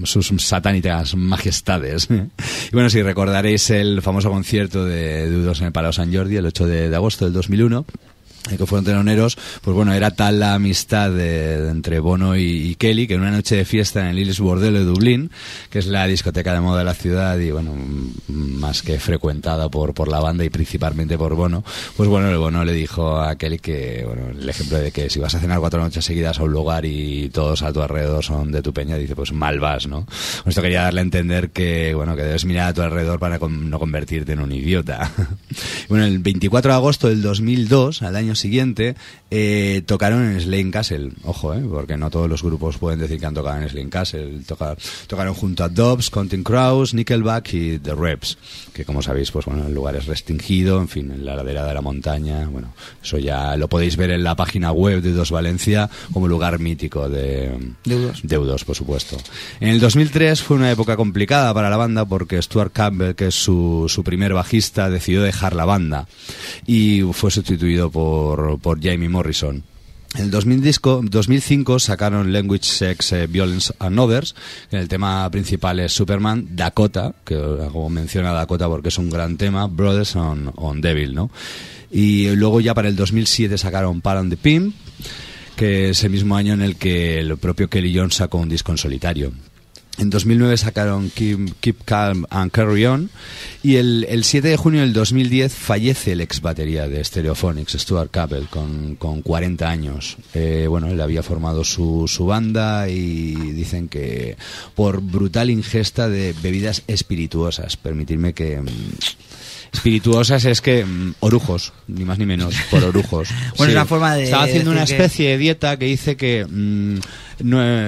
satánicas majestades. Y bueno, si recordaréis el famoso concierto de U2 en el Palau Sant Jordi el 8 de agosto del 2001, que fueron teloneros, pues bueno, era tal la amistad entre Bono y Kelly, que en una noche de fiesta en el Illes Bordello de Dublín, que es la discoteca de moda de la ciudad y bueno, más que frecuentada por la banda y principalmente por Bono, pues bueno, el Bono le dijo a Kelly que, bueno, el ejemplo de que si vas a cenar 4 noches seguidas a un lugar y todos a tu alrededor son de tu peña, dice, pues mal vas, ¿no? Esto quería darle a entender que, bueno, que debes mirar a tu alrededor para no convertirte en un idiota. Bueno, el 24 de agosto del 2002, al año siguiente, tocaron en Slane Castle. Ojo, porque no todos los grupos pueden decir que han tocado en Slane Castle. Tocaron junto a Dobbs, Counting Crows, Nickelback y The Reps, que como sabéis, pues bueno, el lugar es restringido, en fin, en la ladera de la montaña. Bueno, eso ya lo podéis ver en la página web de U2 Valencia como lugar mítico de U2, por supuesto. En el 2003 fue una época complicada para la banda porque Stuart Campbell, que es su primer bajista, decidió dejar la banda y fue sustituido por Jamie Morrison. En el 2005 sacaron Language, Sex, Violence and Others, que el tema principal es Superman, Dakota, que como menciona Dakota porque es un gran tema, Brothers on Devil, ¿no? Y luego ya para el 2007 sacaron Par and the Pimp, que es el mismo año en el que el propio Kelly Jones sacó un disco en solitario. En 2009 sacaron Keep Calm and Carry On y el 7 de junio del 2010 fallece el ex batería de Stereophonics, Stuart Campbell, con 40 años. Bueno, él había formado su banda y dicen que por brutal ingesta de bebidas espirituosas, permitidme que... Espirituosas es que orujos, ni más ni menos, por orujos. Bueno, es una forma de... Estaba haciendo una especie de dieta que dice que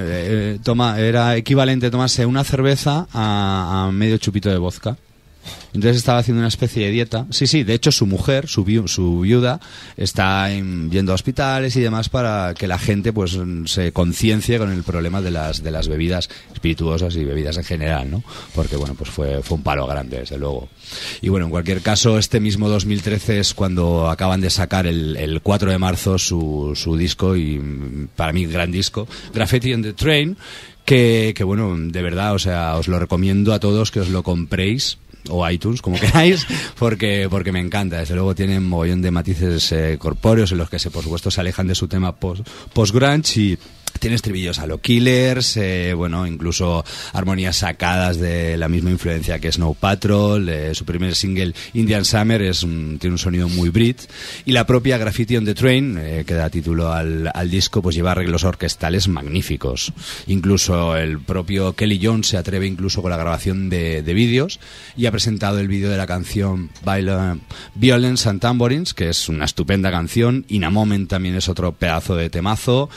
era equivalente a tomarse una cerveza a medio chupito de vodka. Entonces estaba haciendo una especie de dieta. Sí, de hecho su mujer, su viuda, está yendo a hospitales y demás para que la gente pues se conciencie con el problema de las bebidas espirituosas y bebidas en general, ¿no? Porque bueno, pues fue un palo grande, desde luego. Y bueno, en cualquier caso, este mismo 2013 es cuando acaban de sacar el 4 de marzo su disco, y para mí gran disco, Graffiti on the Train, que bueno, de verdad, o sea, os lo recomiendo a todos que os lo compréis, o iTunes, como queráis, porque me encanta. Desde luego tienen un mogollón de matices corpóreos en los que por supuesto se alejan de su tema post-grunge, y tiene estribillos a lo Killers, bueno, incluso armonías sacadas de la misma influencia que Snow Patrol. Su primer single, Indian Summer, tiene un sonido muy Brit, y la propia Graffiti on the Train, que da título al disco, pues lleva arreglos orquestales magníficos. Incluso el propio Kelly Jones se atreve con la grabación de vídeos, y ha presentado el vídeo de la canción Violence and Tambourines, que es una estupenda canción. In a Moment también es otro pedazo de temazo.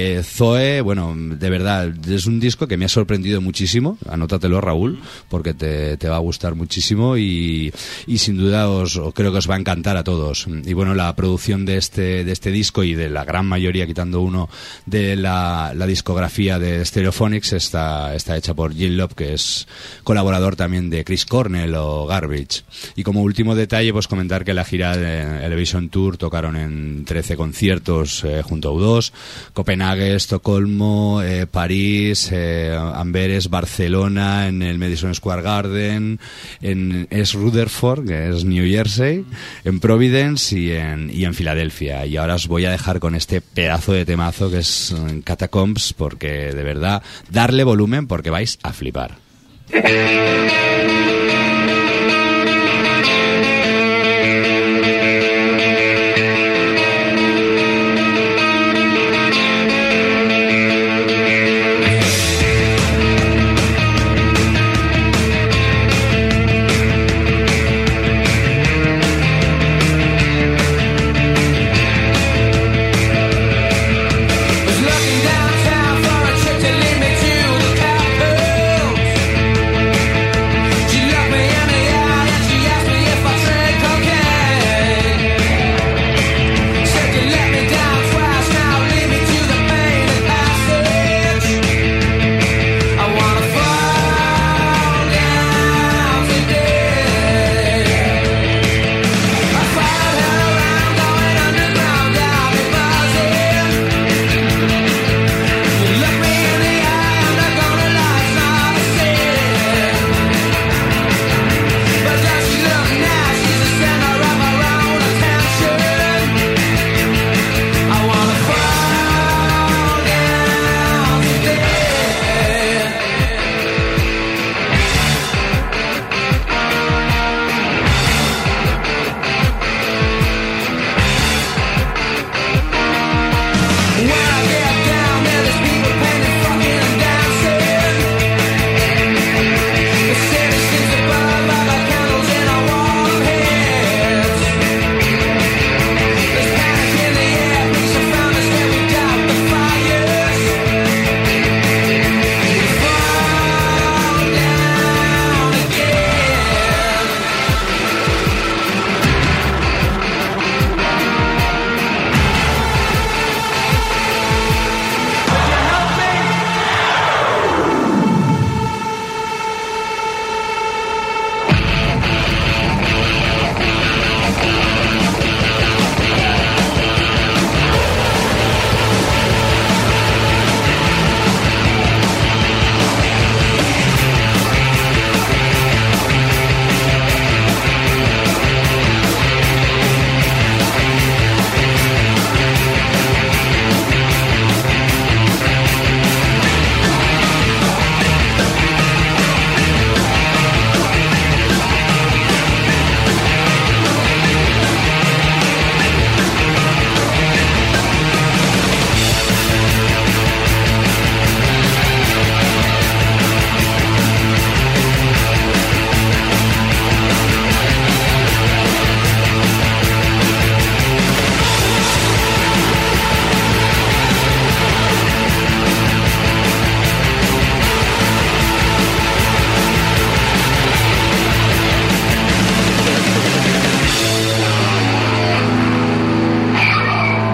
Bueno, de verdad, es un disco que me ha sorprendido muchísimo. Anótatelo, Raúl, porque te va a gustar muchísimo, y sin duda creo que os va a encantar a todos. Y bueno, la producción de este disco, y de la gran mayoría, quitando uno, de la discografía de Stereophonics, está hecha por Gil Love, que es colaborador también de Chris Cornell o Garbage. Y como último detalle, pues comentar que la gira de Elevation Tour tocaron en 13 conciertos junto a U2, Copenhague, Estocolmo, París, Amberes, Barcelona, en el Madison Square Garden, en Rutherford, que es New Jersey, en Providence y en Filadelfia. Y ahora os voy a dejar con este pedazo de temazo que es Catacombs, porque de verdad, darle volumen porque vais a flipar. Downtown for a trip to lead me to the catacombs.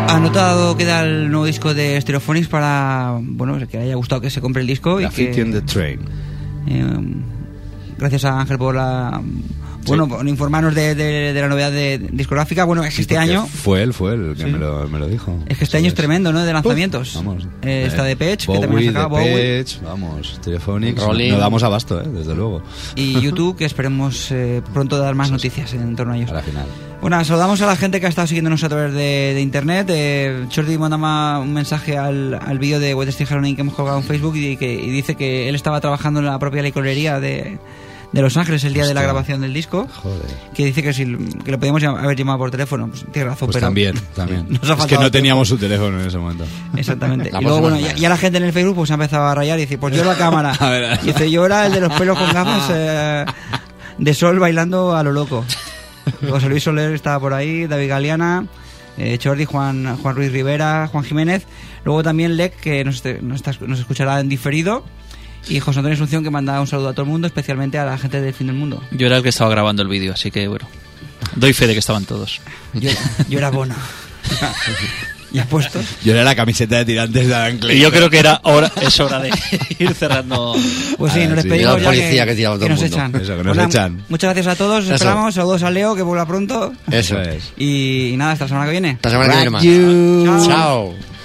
Anotado queda el nuevo disco de Stereophonics para, bueno, el que haya gustado que se compre el disco. Graffiti and the Train. Gracias a Ángel por la... Bueno, por informarnos de la novedad discográfica. Bueno, es que este año... Fue él que me lo dijo. Es que este año es tremendo, ¿no? De lanzamientos. Vamos. Está Depeche, Bowie, que también ha sacado Bowie. Vamos, Stereophonics. No damos abasto, desde luego. Y YouTube, que esperemos pronto dar más noticias en torno a ellos. A la final. Bueno, saludamos a la gente que ha estado siguiendo a través de internet. Jordi mandaba un mensaje al vídeo de What Steve Harmony que hemos colgado en Facebook y dice que él estaba trabajando en la propia licorería de Los Ángeles el día de la grabación del disco. Joder. Que dice que que lo podíamos haber llamado por teléfono. Pues tiene razón, pues pero también. Es que no teníamos su teléfono en ese momento. Exactamente. Y luego, bueno, ya la gente en el Facebook pues ha empezado a rayar y dice, pues yo la cámara. Y dice, yo era el de los pelos con gafas de sol bailando a lo loco. José Luis Soler estaba por ahí, David Galeana, Jordi, Juan Ruiz Rivera, Juan Jiménez. Luego también Lec, que nos escuchará en diferido. Y José Antonio Asunción, que manda un saludo a todo el mundo, especialmente a la gente del fin del mundo. Yo era el que estaba grabando el vídeo, así que bueno, doy fe de que estaban todos. Yo era Bono. ¿Ya puestos? Yo era la camiseta de tirantes de Adam Clayton. Y yo creo que es hora de ir cerrando. Pues sí, nos despedimos ya que nos echan. Eso, que nos echan. Muchas gracias a todos, esperamos. Saludos a Leo, que vuelva pronto. Eso es. Y nada, hasta la semana que viene. Hasta la semana que viene más. Chao. Chao.